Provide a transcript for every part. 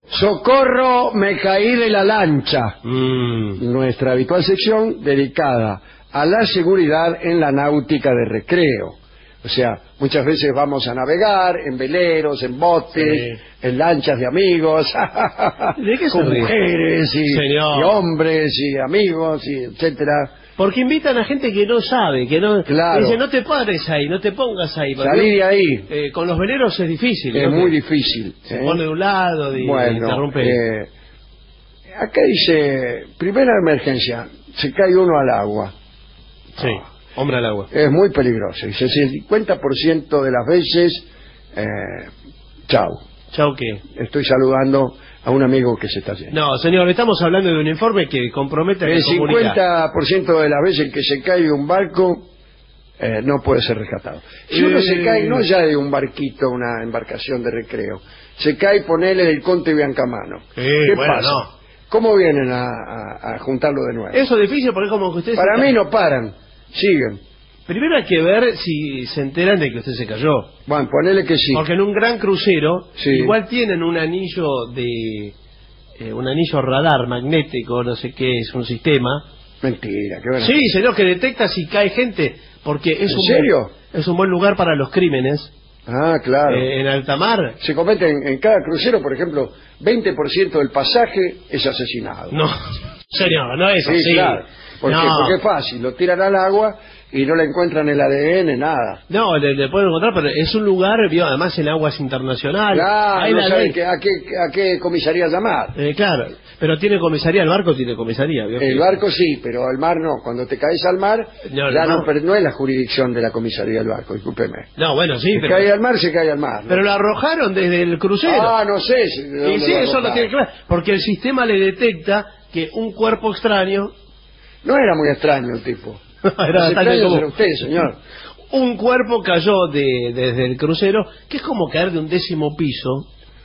Socorro, me caí de la lancha. Nuestra habitual sección dedicada a la seguridad en la náutica de recreo. O sea, muchas veces vamos a navegar en veleros, en botes, en lanchas de amigos, ¿De qué con mujeres y hombres y amigos y etcétera. Porque invitan a gente que no sabe, que no... Claro. Dice, no te pares ahí, no te pongas ahí. Salí de ahí. Con los veleros es difícil. Es muy difícil. Se pone de un lado y interrumpe. Acá dice, primera emergencia, se cae uno al agua. Sí, hombre al agua. Es muy peligroso. Dice, el 50% de las veces, chau. ¿Chau qué? Estoy saludando a un amigo que se está yendo. No, señor, estamos hablando de un informe que compromete a la comunidad. El 50% de las veces que se cae un barco no puede ser rescatado. Si uno se cae no ya de un barquito, una embarcación de recreo, se cae, ponele del Conte Biancamano. ¿Qué pasa? No. ¿Cómo vienen a juntarlo de nuevo? Eso es difícil porque como que ustedes... Para mí no paran, siguen. Primero hay que ver si se enteran de que usted se cayó. Bueno, ponele que sí. Porque en un gran crucero igual tienen un anillo un anillo radar magnético, no sé qué, es un sistema. Mentira, qué bueno. Sí, señor, que detecta si cae gente, porque es ¿En serio? Es un buen lugar para los crímenes. Ah, claro. En alta mar. Se comete en cada crucero, por ejemplo, 20% del pasaje es asesinado. No, señor, no es así. Sí, claro. Porque es fácil, lo tiran al agua y no le encuentran el ADN, nada. No, le pueden encontrar, pero es un lugar, además en aguas internacionales. Claro, no saben a qué comisaría llamar. Claro, pero tiene comisaría, el barco tiene comisaría. El barco sí, pero el mar no. Cuando te caes al mar, no es la jurisdicción de la comisaría del barco, discúlpeme. No, bueno, sí, pero... cae al mar, se cae al mar. ¿No? Pero lo arrojaron desde el crucero. Ah, no sé. Y sí, eso lo tiene claro, porque el sistema le detecta que un cuerpo extraño... No era muy extraño el tipo. Era extraño como usted, señor. Un cuerpo cayó desde el crucero, que es como caer de un 10º piso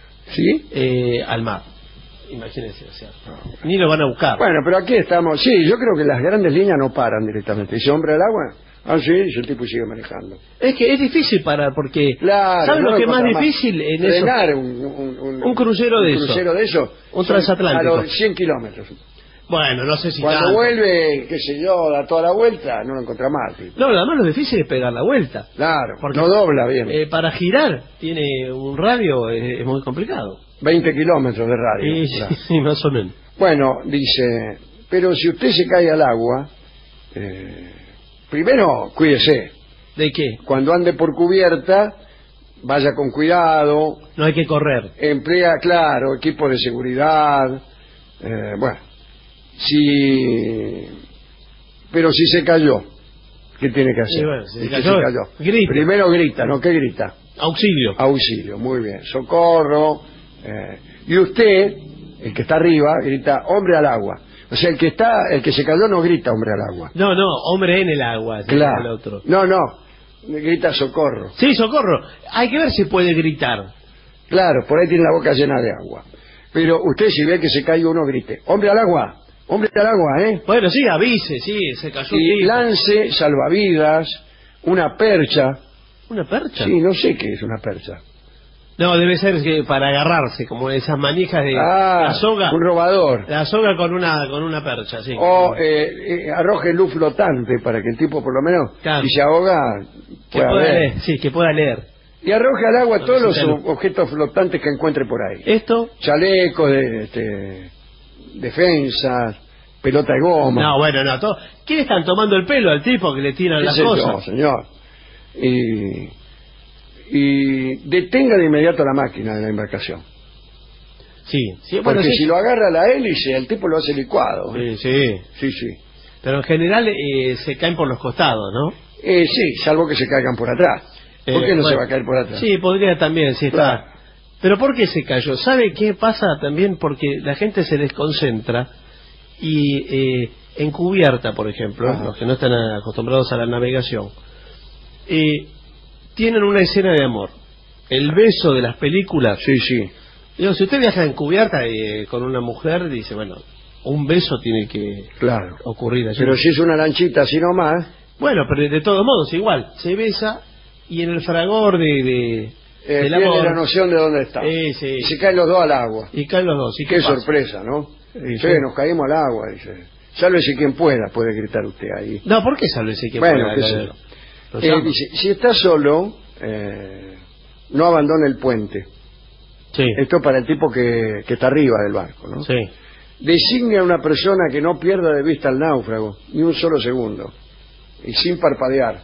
al mar. Imagínense, o sea, ni lo van a buscar. Bueno, pero aquí estamos. Sí, yo creo que las grandes líneas no paran directamente. Dice, hombre al agua. Ah, sí, y el tipo sigue manejando. Es que es difícil parar, porque... Claro, ¿saben lo que es más difícil en eso? Frenar un crucero de eso. Un transatlántico. A los 100 kilómetros. Bueno, no sé si cuando vuelve, qué sé yo, da toda la vuelta, no lo encuentra más. Tipo. No, además lo difícil es pegar la vuelta. Claro, porque no dobla bien. Para girar tiene un radio, es muy complicado. 20 kilómetros de radio. Sí, más o menos. Bueno, dice, pero si usted se cae al agua, primero cuídese. ¿De qué? Cuando ande por cubierta, vaya con cuidado. No hay que correr. Emplea, claro, equipo de seguridad. Bueno. Pero si se cayó, ¿qué tiene que hacer? Bueno, si se cayó. Grita. Primero grita, ¿no? ¿Qué grita? Auxilio. Auxilio, muy bien. Socorro. Y usted, el que está arriba, grita hombre al agua. O sea, el que se cayó no grita hombre al agua. No, hombre en el agua. Claro. El otro. No, grita socorro. Sí, socorro. Hay que ver si puede gritar. Claro, por ahí tiene la boca llena de agua. Pero usted si ve que se cae uno grite, hombre al agua, Bueno, sí, avise, se cayó. Y lance salvavidas, una percha. ¿Una percha? Sí, no sé qué es una percha. No, debe ser que para agarrarse, como esas manijas de la soga. Un robador. La soga con una percha, sí. O arroje luz flotante para que el tipo por lo menos, si se ahoga, pueda leer. Sí, que pueda leer. Y arroje al agua todos los objetos flotantes que encuentre por ahí. ¿Esto? Chalecos, defensas, pelota de goma. No, bueno, no. ¿Quién están tomando el pelo al tipo que le tiran las cosas? No, señor. Y detenga de inmediato la máquina de la embarcación. Sí. Porque si lo agarra la hélice, el tipo lo hace licuado. Sí. Pero en general se caen por los costados, ¿no? Sí, salvo que se caigan por atrás. ¿Por qué no se va a caer por atrás? Sí, podría también, sí, claro. Está. Pero ¿por qué se cayó? ¿Sabe qué pasa también? Porque la gente se desconcentra y en cubierta, por ejemplo, los que no están acostumbrados a la navegación, tienen una escena de amor. El beso de las películas. Sí. Digo, si usted viaja en cubierta con una mujer, dice, bueno, un beso tiene que ocurrir allí. Pero si es una lanchita así nomás... Bueno, pero de todos modos, igual, se besa y en el fragor de pierde la noción de dónde está. Sí. Y se caen los dos al agua. Y caen los dos. ¿Y qué sorpresa, ¿no? Sí, nos caímos al agua, dice. Sálvese quien pueda, puede gritar usted ahí. No, ¿por qué sálvese quien pueda? Bueno, dice, si está solo, no abandone el puente. Sí. Esto para el tipo que está arriba del barco, ¿no? Sí. Designe a una persona que no pierda de vista al náufrago, ni un solo segundo, y sin parpadear.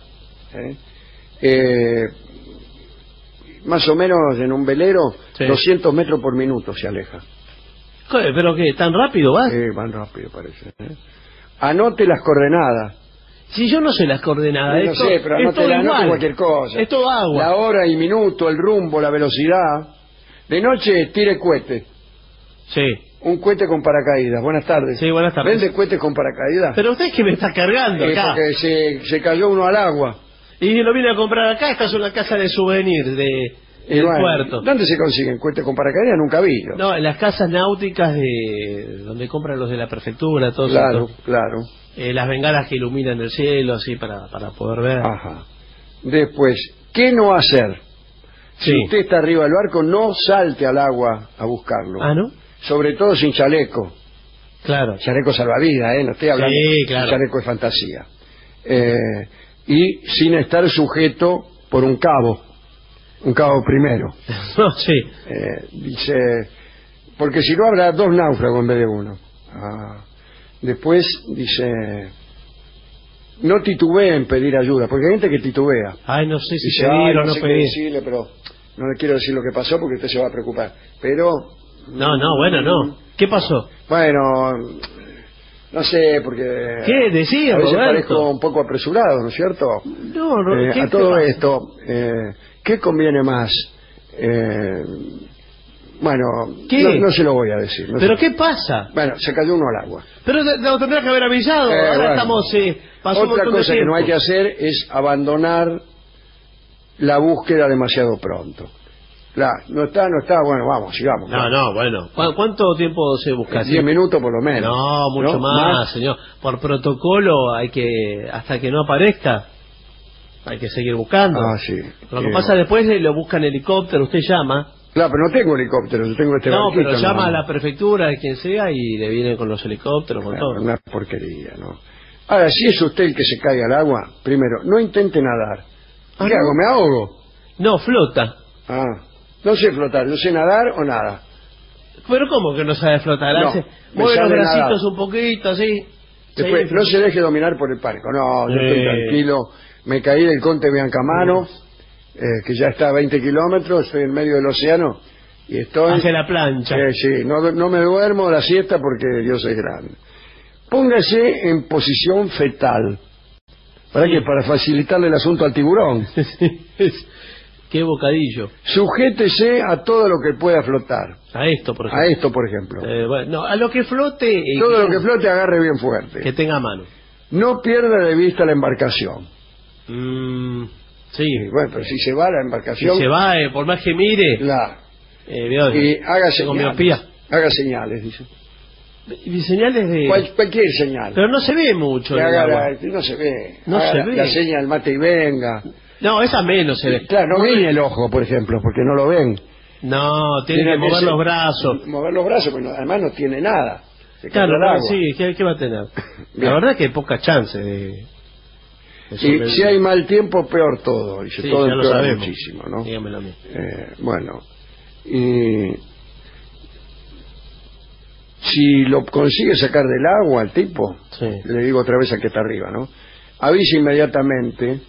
Más o menos en un velero, 200 metros por minuto se aleja. ¿Pero qué? ¿Tan rápido va? Van rápido, parece. Anote las coordenadas. Si yo no sé las coordenadas, no sé, pero anote cualquier cosa. Es todo agua. La hora y minuto, el rumbo, la velocidad. De noche, tire cohete. Sí. Un cohete con paracaídas. Buenas tardes. Sí, buenas tardes. ¿Vende cohetes con paracaídas? Pero usted es que me está cargando acá. Porque se cayó uno al agua. Y lo vine a comprar acá. Esta es una casa de souvenir del puerto. ¿Dónde se consiguen cohetes con paracaídas? Nunca vi yo. No, en las casas náuticas donde compran los de la prefectura, todo eso. Claro. Las bengalas que iluminan el cielo, así, para poder ver. Ajá. Después, ¿qué no hacer? Si usted está arriba del barco, no salte al agua a buscarlo. ¿Ah, no? Sobre todo sin chaleco. Claro. Chaleco salvavidas, no estoy hablando de chaleco de fantasía. Y sin estar sujeto por un cabo primero. No, sí. Dice, porque si no habrá dos náufragos en vez de uno. Después dice, no titubee en pedir ayuda, porque hay gente que titubea. Ay, no sé si dice, pedir o no no sé pedir. Decirle, pero no le quiero decir lo que pasó porque usted se va a preocupar. Pero... No. ¿Qué pasó? Bueno, no sé, porque... ¿Qué decía, a veces Roberto? parezco un poco apresurado, ¿no es cierto? No, a todo esto, ¿qué conviene más? Bueno, ¿qué? No se lo voy a decir. ¿Pero qué pasa? Bueno, se cayó uno al agua. Pero lo tendrá que haber avisado. Ahora estamos... Otra cosa que no hay que hacer es abandonar la búsqueda demasiado pronto. No está, bueno, vamos, sigamos. No, bueno. ¿Cuánto tiempo se busca? 10 minutos por lo menos. No, mucho más, señor. Por protocolo hay que, hasta que no aparezca, hay que seguir buscando. Sí. Lo que pasa después lo buscan helicóptero, usted llama. Claro, pero no tengo helicóptero, yo tengo este barquito. No, pero llama a la prefectura, de quien sea, y le vienen con los helicópteros, con todo. Una porquería, ¿no? Ahora, si es usted el que se cae al agua, primero, no intente nadar. ¿Qué hago? ¿Me ahogo? No, flota. No sé flotar, no sé nadar o nada. ¿Pero cómo que no sabe flotar? Mueve los bracitos un poquito, así. Después, no se deje dominar por el pánico. No, yo estoy tranquilo. Me caí del Conte Biancamano, que ya está a 20 kilómetros, estoy en medio del océano y estoy... Hace la plancha. Sí, no me duermo la siesta porque Dios es grande. Póngase en posición fetal. ¿Para qué? Para facilitarle el asunto al tiburón. Qué bocadillo. Sujétese a todo lo que pueda flotar. A esto, por ejemplo. Bueno, a lo que flote... todo lo que flote agarre bien fuerte. Que tenga mano. No pierda de vista la embarcación. Sí. Bueno, pero si se va la embarcación... Si se va, por más que mire... y haga señales. Haga señales, dice. ¿Y señales de...? Cualquier señal. Pero no se ve mucho. No se ve. La señal mate y venga. No, esa menos se ve. Claro, no guiñe el ojo, por ejemplo, porque no lo ven. No, tiene que mover los brazos. Mover los brazos, pero además no tiene nada. Claro, sí, ¿qué va a tener? La verdad que hay poca chance de y si hay mal tiempo, peor todo. Dice, sí, todo ya lo sabemos. Muchísimo, ¿no? Dígamelo a mí. Bueno, y si lo consigue sacar del agua al tipo, le digo otra vez al que está arriba, ¿no? Avise inmediatamente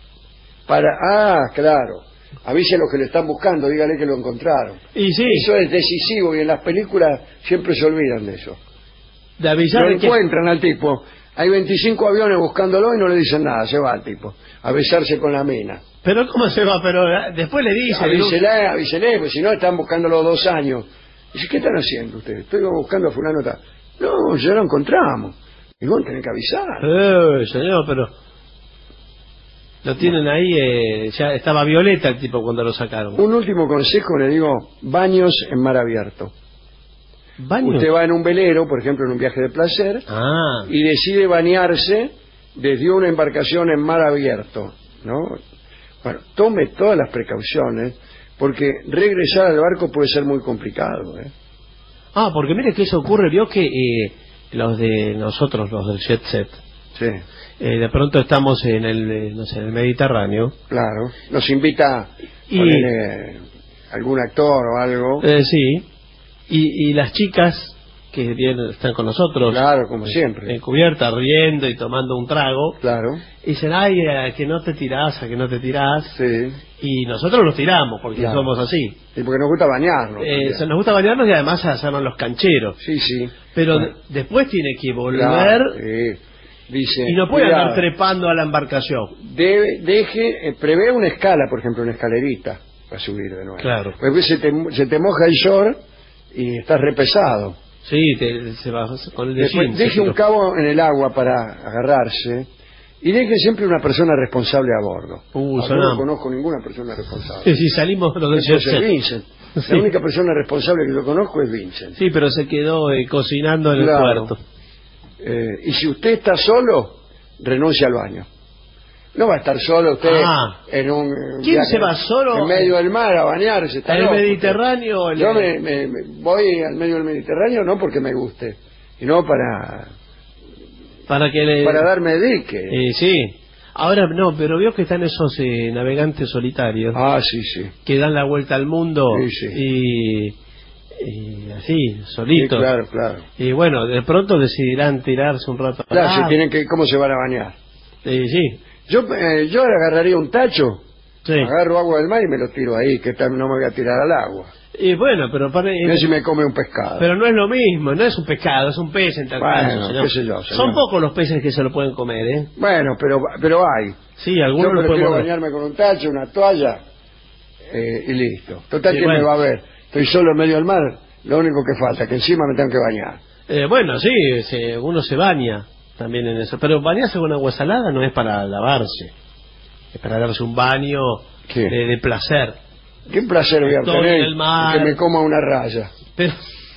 claro, avise a los que le están buscando, dígale que lo encontraron. Y sí. Eso es decisivo y en las películas siempre se olvidan de eso. De avisar lo encuentran al tipo. Hay 25 aviones buscándolo y no le dicen nada, se va al tipo a besarse con la mina. Pero ¿cómo se va? Pero después le dice... Avísele, porque si no están buscándolo 2 años. Dice, ¿qué están haciendo ustedes? Estoy buscando a fulano tal. No, ya lo encontramos. Y vos tenés que avisar. Señor, pero... Lo tienen ahí, ya estaba violeta el tipo cuando lo sacaron. Un último consejo, le digo, baños en mar abierto. ¿Baños? Usted va en un velero, por ejemplo, en un viaje de placer, y decide bañarse desde una embarcación en mar abierto, ¿no? Bueno, tome todas las precauciones porque regresar al barco puede ser muy complicado, ¿eh? Ah, porque mire que eso ocurre, vio que los de nosotros, los del Jet Set, Sí, de pronto estamos en el, no sé, en el Mediterráneo. claro. Nos invita Y- ponele, algún actor o algo. Sí, y las chicas que están con nosotros, Claro, como siempre. encubiertas, riendo y tomando un trago, Claro, dicen, ay, a que no te tirás, a que no te tirás. sí. Y nosotros los tiramos, porque Claro. somos así. Y porque nos gusta bañarnos. Se nos gusta bañarnos y además hacernos los cancheros. Sí, sí. Pero Bueno, después tiene que volver claro, sí. Dice, y no puede cuidado, andar trepando a la embarcación. prevé una escala, por ejemplo, una escalerita para subir de nuevo. Claro. Porque se te moja el short y estás repesado. Sí, se va con el de Después, jeans, deje un pero- cabo en el agua para agarrarse y deje siempre una persona responsable a bordo. Yo no sonamos. conozco ninguna persona responsable. Sí, sí, salimos los del Jet Entonces, Set. Vincent. Sí. La única persona responsable que yo conozco es Vincent. Sí, pero se quedó cocinando en Claro. el puerto. Y si usted está solo, renuncia al baño. No va a estar solo usted en un ¿Quién viaje se va solo en medio del mar a bañarse? Está ¿En el loco. Mediterráneo? Yo me voy al medio del Mediterráneo no porque me guste, sino para para darme dique. sí. Ahora no, pero veo que están esos navegantes solitarios Ah, sí, sí. que dan la vuelta al mundo Sí, sí. y así, Sí, solitos. claro, claro. Y bueno, de pronto decidirán tirarse un rato. Claro, si tienen que, ¿cómo se van a bañar? Sí, Yo agarraría un tacho, sí. agarro agua del mar y me lo tiro ahí, que no me voy a tirar al agua. Y bueno, pero Mira si me come un pescado. pero no es lo mismo, no es un pescado, es un pez en tal Bueno, caso, señor. qué sé yo, señor. Son pocos los peces que se lo pueden comer, ¿eh? Bueno, pero hay. Sí, Yo algunos lo pueden prefiero comer. bañarme con un tacho, una toalla y listo. Total, Sí, ¿quién bueno. me va a ver? Estoy solo en medio del mar, lo único que falta, que encima me tengo que bañar. Bueno, sí, uno se baña también en eso. Pero bañarse con agua salada no es para lavarse, es para darse un baño ¿Qué? de placer. ¿Qué placer voy a Estoy obtener en el mar. que me coma una raya? Pero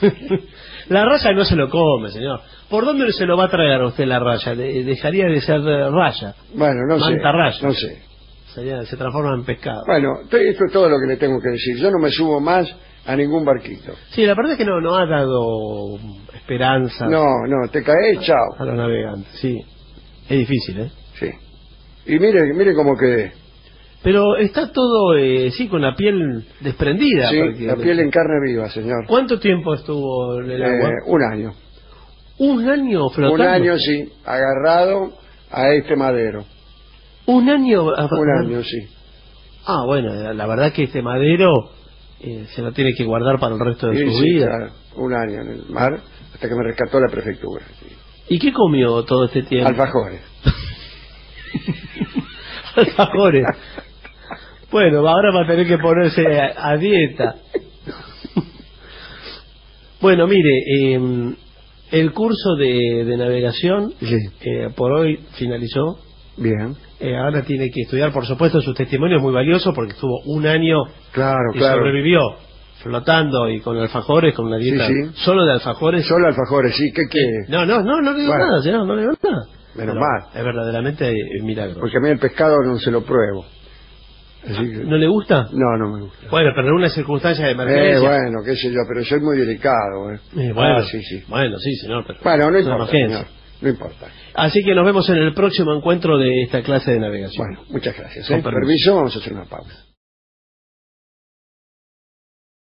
la raya no se lo come, señor. ¿Por dónde se lo va a traer a usted la raya? Dejaría de ser raya. Bueno, no sé. Mantarraya. No sé. Se transforma en pescado. Bueno, esto es todo lo que le tengo que decir. Yo no me subo más a ningún barquito. Sí, la verdad es que no ha dado esperanza No, te caes, chao. a los navegantes. Sí, es difícil, ¿eh? Sí. Y mire cómo quedé. Pero está todo, sí, con la piel desprendida. Sí, la prácticamente. piel en carne viva, señor. ¿Cuánto tiempo estuvo en el agua? Un año. ¿Un año flotando? Un año, sí, agarrado a este madero. ¿Un año? Un año, sí. Ah, bueno, la verdad que este madero se lo tiene que guardar para el resto de Sí, su sí, vida. claro. Un año en el mar, hasta que me rescató la prefectura. Sí. ¿Y qué comió todo este tiempo? Alfajores. Alfajores. Bueno, ahora va a tener que ponerse a dieta. Bueno, mire, el curso de navegación Sí. por hoy finalizó. Bien. Ahora tiene que estudiar, por supuesto, su testimonio es muy valioso porque estuvo un año Claro, y claro. sobrevivió flotando y con alfajores, con una dieta Sí, sí. solo de alfajores. Solo alfajores, sí, ¿qué? No le digo Bueno. nada, señor, no le digo nada. Menos Pero mal. Es verdaderamente milagro. Porque a mí el pescado no se lo pruebo. Así que... ¿No le gusta? No me gusta. Bueno, pero en una circunstancia de emergencia. Bueno, qué sé yo, pero soy muy delicado. Bueno, sí, sí. Bueno, sí, señor. Pero Bueno, no es una importa, emergencia. señor. No importa. Así que nos vemos en el próximo encuentro de esta clase de navegación. Bueno, muchas gracias. Con permiso. Permiso, vamos a hacer una pausa.